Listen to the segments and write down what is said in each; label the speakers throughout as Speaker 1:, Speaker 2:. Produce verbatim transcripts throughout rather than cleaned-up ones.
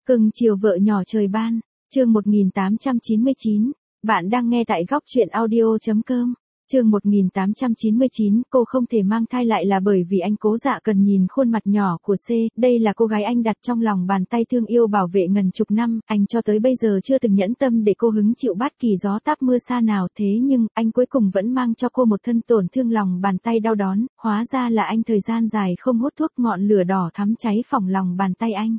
Speaker 1: Cưng chiều vợ nhỏ trời ban, chương một nghìn tám trăm chín mươi chín, bạn đang nghe tại góc truyện audio.com. Chương một nghìn tám trăm chín mươi chín, cô không thể mang thai lại là bởi vì anh Cố Dạ Cần nhìn khuôn mặt nhỏ của C, đây là cô gái anh đặt trong lòng bàn tay thương yêu bảo vệ ngần chục năm, anh cho tới bây giờ chưa từng nhẫn tâm để cô hứng chịu bất kỳ gió táp mưa sa nào, thế nhưng, anh cuối cùng vẫn mang cho cô một thân tổn thương lòng bàn tay đau đớn, hóa ra là anh thời gian dài không hút thuốc, ngọn lửa đỏ thắm cháy phỏng lòng bàn tay anh.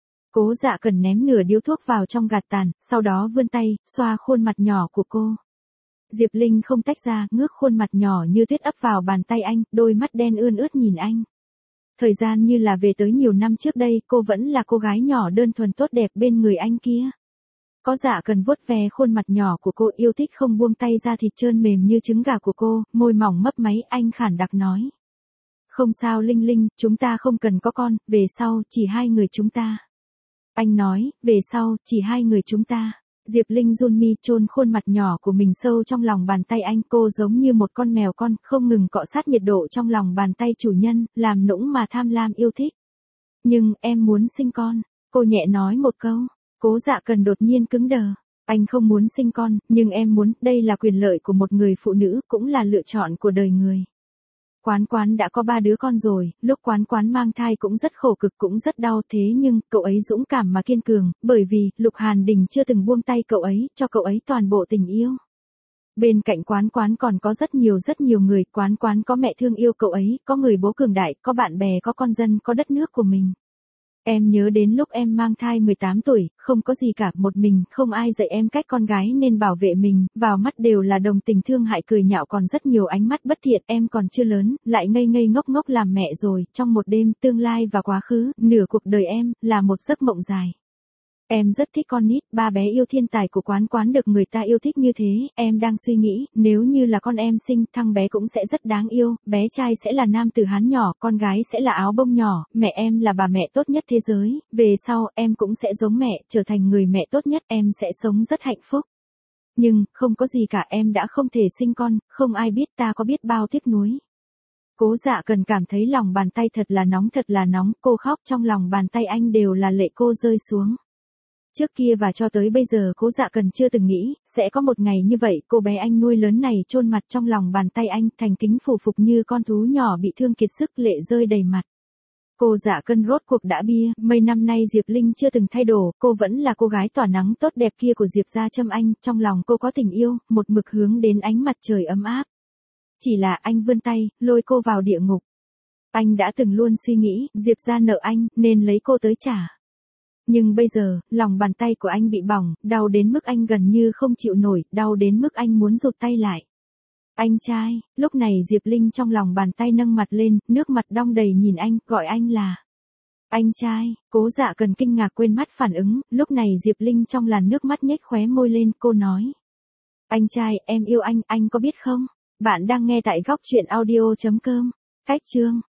Speaker 1: Cố Dạ Cần ném nửa điếu thuốc vào trong gạt tàn, sau đó vươn tay, xoa khuôn mặt nhỏ của cô. Diệp Linh không tách ra, ngước khuôn mặt nhỏ như tuyết ấp vào bàn tay anh, đôi mắt đen ươn ướt nhìn anh. Thời gian như là về tới nhiều năm trước đây, cô vẫn là cô gái nhỏ đơn thuần tốt đẹp bên người anh kia. Có Dạ Cần vuốt ve khuôn mặt nhỏ của cô, yêu thích không buông tay ra thịt trơn mềm như trứng gà của cô, môi mỏng mấp máy, anh khản đặc nói. Không sao Linh Linh, chúng ta không cần có con, về sau, chỉ hai người chúng ta. Anh nói, về sau, chỉ hai người chúng ta. Diệp Linh run mi chôn khuôn mặt nhỏ của mình sâu trong lòng bàn tay anh, cô giống như một con mèo con, không ngừng cọ sát nhiệt độ trong lòng bàn tay chủ nhân, làm nũng mà tham lam yêu thích. Nhưng, em muốn sinh con, cô nhẹ nói một câu, Cố Dạ Cần đột nhiên cứng đờ. Anh không muốn sinh con, nhưng em muốn, đây là quyền lợi của một người phụ nữ, cũng là lựa chọn của đời người. Quán Quán đã có ba đứa con rồi, lúc Quán Quán mang thai cũng rất khổ cực cũng rất đau, thế nhưng, cậu ấy dũng cảm mà kiên cường, bởi vì, Lục Hàn Đình chưa từng buông tay cậu ấy, cho cậu ấy toàn bộ tình yêu. Bên cạnh Quán Quán còn có rất nhiều rất nhiều người, Quán Quán có mẹ thương yêu cậu ấy, có người bố cường đại, có bạn bè, có con dân, có đất nước của mình. Em nhớ đến lúc em mang thai mười tám tuổi, không có gì cả, một mình, không ai dạy em cách con gái nên bảo vệ mình, vào mắt đều là đồng tình thương hại cười nhạo, còn rất nhiều ánh mắt bất thiện, em còn chưa lớn, lại ngây ngây ngốc ngốc làm mẹ rồi, trong một đêm, tương lai và quá khứ, nửa cuộc đời em, là một giấc mộng dài. Em rất thích con nít, ba bé yêu thiên tài của Quán Quán được người ta yêu thích như thế, em đang suy nghĩ, nếu như là con em sinh, thằng bé cũng sẽ rất đáng yêu, bé trai sẽ là nam tử Hán nhỏ, con gái sẽ là áo bông nhỏ, mẹ em là bà mẹ tốt nhất thế giới, về sau, em cũng sẽ giống mẹ, trở thành người mẹ tốt nhất, em sẽ sống rất hạnh phúc. Nhưng, không có gì cả, em đã không thể sinh con, không ai biết ta có biết bao tiếc nuối. Cố Dạ Cần cảm thấy lòng bàn tay thật là nóng thật là nóng, cô khóc trong lòng bàn tay anh đều là lệ cô rơi xuống. Trước kia và cho tới bây giờ Cố Dạ Cần chưa từng nghĩ, sẽ có một ngày như vậy, cô bé anh nuôi lớn này chôn mặt trong lòng bàn tay anh, thành kính phủ phục như con thú nhỏ bị thương kiệt sức, lệ rơi đầy mặt. Cô Dạ Cần rốt cuộc đã bia, mấy năm nay Diệp Linh chưa từng thay đổi, cô vẫn là cô gái tỏa nắng tốt đẹp kia của Diệp gia Trâm Anh, trong lòng cô có tình yêu, một mực hướng đến ánh mặt trời ấm áp. Chỉ là anh vươn tay, lôi cô vào địa ngục. Anh đã từng luôn suy nghĩ, Diệp gia nợ anh, nên lấy cô tới trả. Nhưng bây giờ, lòng bàn tay của anh bị bỏng, đau đến mức anh gần như không chịu nổi, đau đến mức anh muốn rụt tay lại. Anh trai, lúc này Diệp Linh trong lòng bàn tay nâng mặt lên, nước mặt đong đầy nhìn anh, gọi anh là anh trai. Cố Dạ Cần kinh ngạc quên mất phản ứng, lúc này Diệp Linh trong làn nước mắt nhếch khóe môi lên, cô nói. Anh trai, em yêu anh, anh có biết không? Bạn đang nghe tại góc truyện audio.com. Cách chương